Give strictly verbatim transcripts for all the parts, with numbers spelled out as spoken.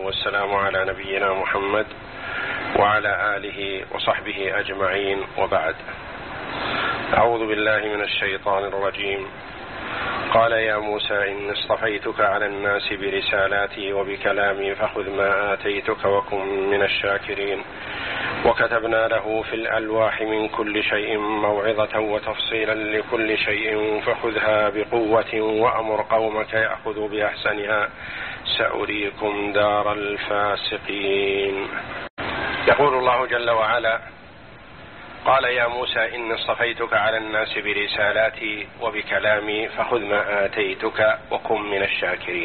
والسلام على نبينا محمد وعلى آله وصحبه أجمعين، وبعد. أعوذ بالله من الشيطان الرجيم. قال يا موسى إني اصطفيتك على الناس برسالاتي وبكلامي فخذ ما آتيتك وكن من الشاكرين. وكتبنا له في الألواح من كل شيء موعظة وتفصيلا لكل شيء فخذها بقوة وأمر قومك يأخذوا بأحسنها سأريكم دار الفاسقين. يقول الله جل وعلا: قال يا موسى إني اصطفيتك على الناس برسالاتي وبكلامي فخذ ما آتيتك وكن من الشاكرين.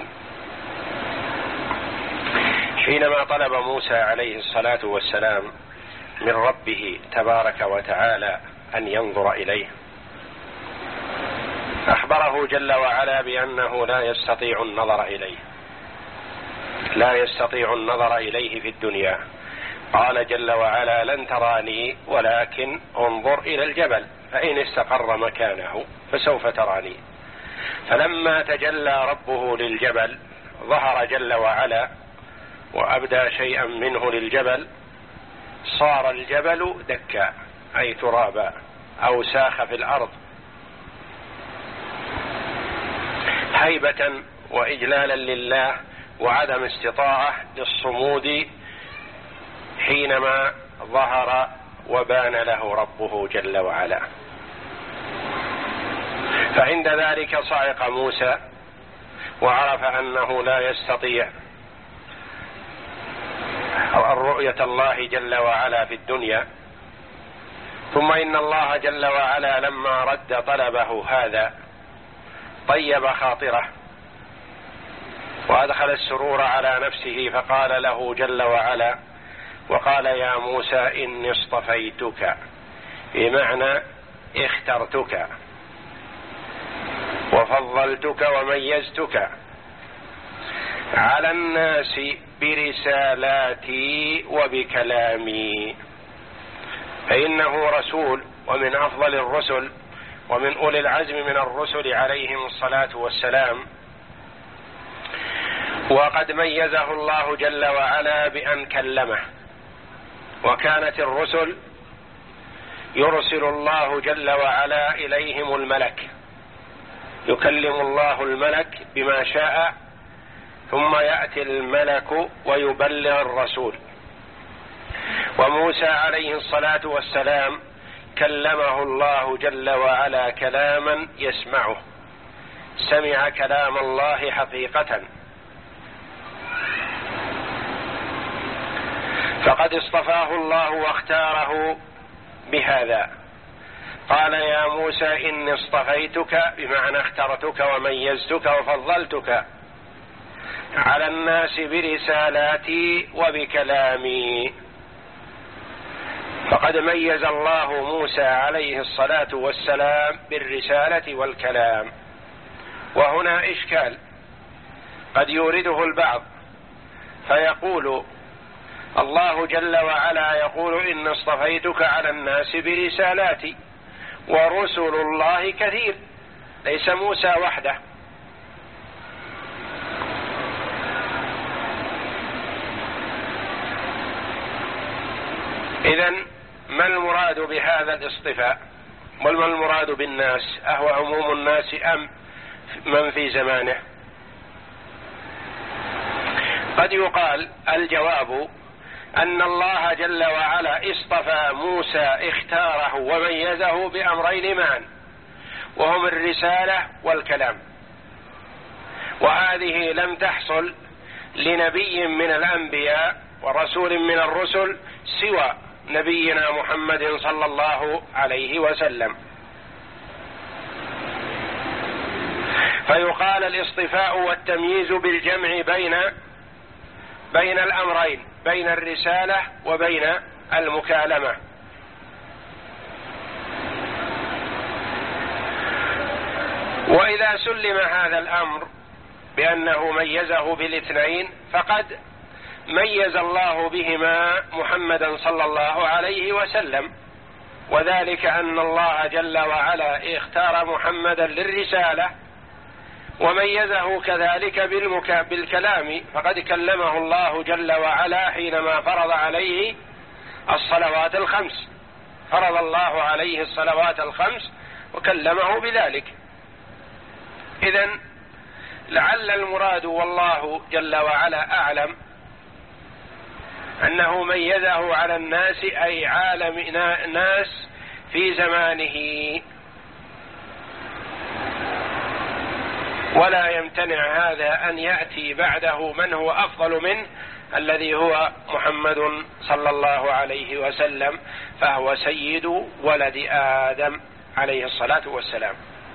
حينما طلب موسى عليه الصلاة والسلام من ربه تبارك وتعالى أن ينظر إليه، أخبره جل وعلا بأنه لا يستطيع النظر إليه، لا يستطيع النظر إليه في الدنيا. قال جل وعلا: لن تراني ولكن انظر إلى الجبل فإن استقر مكانه فسوف تراني. فلما تجلى ربه للجبل ظهر جل وعلا وأبدى شيئا منه للجبل، صار الجبل دكا أي ترابا أو ساخ في الأرض، هيبة وإجلالا لله وعدم استطاعة للصمود حينما ظهر وبان له ربه جل وعلا. فعند ذلك صعق موسى وعرف أنه لا يستطيع الرؤية الله جل وعلا في الدنيا. ثم إن الله جل وعلا لما رد طلبه هذا طيب خاطره وأدخل السرور على نفسه، فقال له جل وعلا: وقال يا موسى إني اصطفيتك، بمعنى اخترتك وفضلتك وميزتك على الناس برسالاتي وبكلامي. فإنه رسول ومن أفضل الرسل ومن أولي العزم من الرسل عليهم الصلاة والسلام، وقد ميزه الله جل وعلا بأن كلمه. وكانت الرسل يرسل الله جل وعلا إليهم الملك، يكلم الله الملك بما شاء، ثم يأتي الملك ويبلغ الرسول. وموسى عليه الصلاة والسلام كلمه الله جل وعلا كلاما يسمعه، سمع كلام الله حقيقة. فقد اصطفاه الله واختاره بهذا. قال يا موسى إني اصطفيتك، بمعنى اخترتك وميزتك وفضلتك على الناس برسالاتي وبكلامي. فقد ميز الله موسى عليه الصلاة والسلام بالرسالة والكلام. وهنا إشكال قد يورده البعض فيقول: الله جل وعلا يقول إن اصطفيتك على الناس برسالاتي، ورسل الله كثير، ليس موسى وحده. إذن ما المراد بهذا الاصطفاء؟ وما المراد بالناس؟ أهو عموم الناس أم من في زمانه؟ قد يقال الجواب أن الله جل وعلا اصطفى موسى، اختاره وميزه بأمرين معا، وهم الرسالة والكلام. وهذه لم تحصل لنبي من الأنبياء ورسول من الرسل سوى نبينا محمد صلى الله عليه وسلم. فيقال الاصطفاء والتمييز بالجمع بين بين الأمرين، بين الرسالة وبين المكالمة. وإذا سلم هذا الأمر بأنه ميزه بالاثنين، فقد ميز الله بهما محمدا صلى الله عليه وسلم، وذلك أن الله جل وعلا اختار محمدا للرسالة وميزه كذلك بالكلام، فقد كلمه الله جل وعلا حينما فرض عليه الصلوات الخمس، فرض الله عليه الصلوات الخمس وكلمه بذلك. إذن لعل المراد والله جل وعلا أعلم أنه ميزه على الناس، أي عالم ناس في زمانه، ولا يمتنع هذا أن يأتي بعده من هو أفضل منه الذي هو محمد صلى الله عليه وسلم، فهو سيد ولد آدم عليه الصلاة والسلام.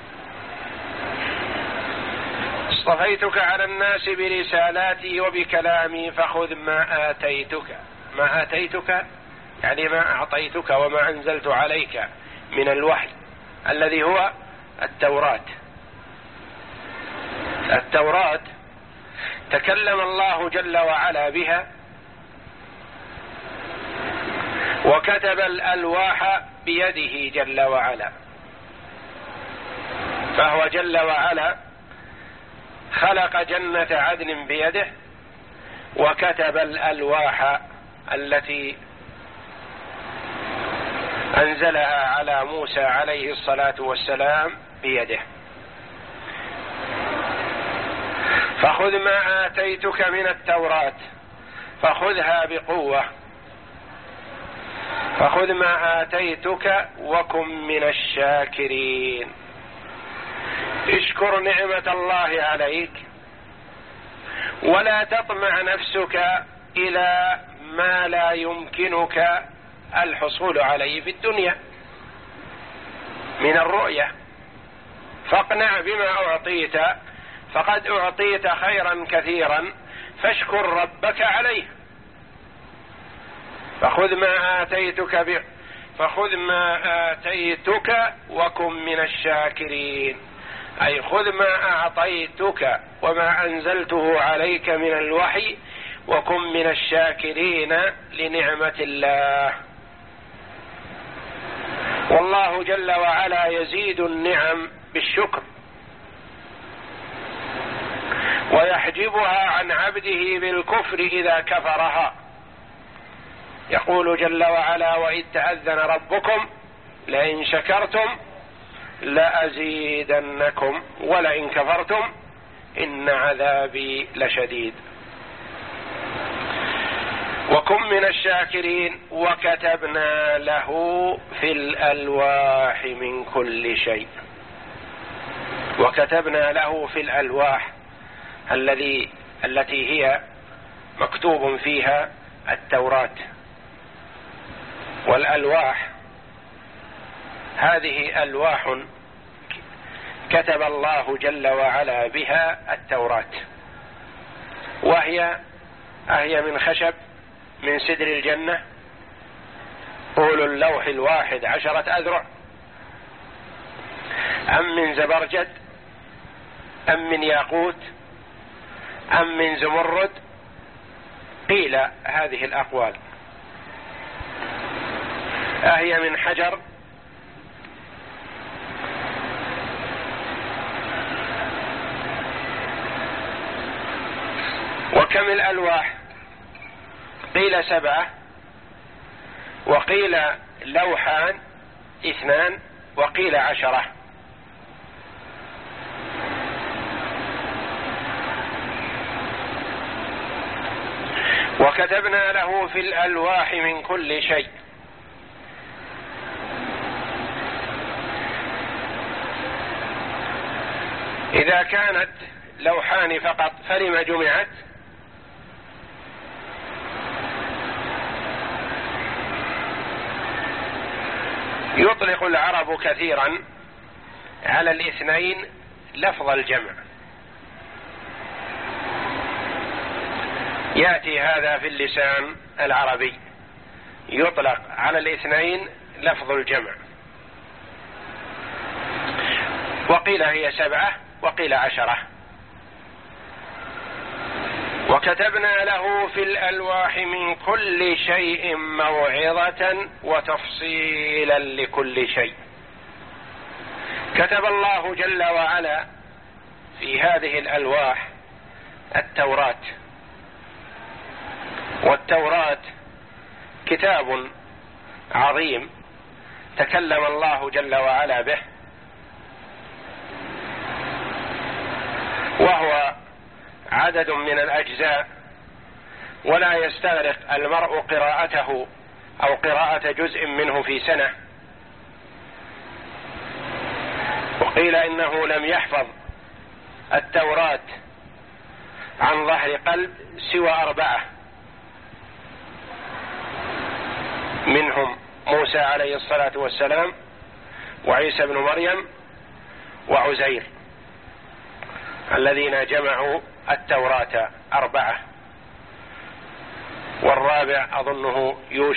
اصطفيتك على الناس برسالاتي وبكلامي فخذ ما آتيتك. ما آتيتك يعني ما أعطيتك وما أنزلت عليك من الوحي الذي هو التوراة. التوراة تكلم الله جل وعلا بها، وكتب الألواح بيده جل وعلا، فهو جل وعلا خلق جنة عدن بيده، وكتب الألواح التي أنزلها على موسى عليه الصلاة والسلام بيده. فخذ ما آتيتك من التوراة فخذها بقوة، فخذ ما آتيتك وكن من الشاكرين. اشكر نعمة الله عليك، ولا تطمع نفسك إلى ما لا يمكنك الحصول عليه في الدنيا من الرؤية، فاقنع بما أعطيت، فقد أعطيت خيرا كثيرا، فاشكر ربك عليه. فخذ ما آتيتك ب... فخذ ما آتيتك وكن من الشاكرين، أي خذ ما أعطيتك وما أنزلته عليك من الوحي وكن من الشاكرين لنعمة الله. والله جل وعلا يزيد النعم بالشكر ويحجبها عن عبده بالكفر إذا كفرها. يقول جل وعلا: وإذ تأذن ربكم لئن شكرتم لأزيدنكم ولئن كفرتم إن عذابي لشديد. وكن من الشاكرين. وكتبنا له في الألواح من كل شيء. وكتبنا له في الألواح الذي التي هي مكتوب فيها التوراة. والألواح هذه ألواح كتب الله جل وعلا بها التوراة، وهي أهي من خشب من سدر الجنة، طول اللوح الواحد عشرة أذرع، أم من زبرجد، أم من ياقوت، أم من زمرد؟ قيل هذه الأقوال. أهي من حجر، وكم الألواح؟ قيل سبعة، وقيل لوحان اثنان، وقيل عشرة. وكتبنا له في الألواح من كل شيء. إذا كانت لوحان فقط فلم جمعت؟ يطلق العرب كثيرا على الاثنين لفظ الجمع، يأتي هذا في اللسان العربي، يطلق على الاثنين لفظ الجمع، وقيل هي سبعة وقيل عشرة. وكتبنا له في الألواح من كل شيء موعظة وتفصيلا لكل شيء. كتب الله جل وعلا في هذه الألواح التوراة، والتوراة كتاب عظيم تكلم الله جل وعلا به، وهو عدد من الأجزاء، ولا يستغرق المرء قراءته أو قراءة جزء منه في سنة. وقيل إنه لم يحفظ التوراة عن ظهر قلب سوى أربعة، منهم موسى عليه الصلاة والسلام، وعيسى بن مريم، وعزير، الذين جمعوا التوراة أربعة، والرابع أظنه يوشع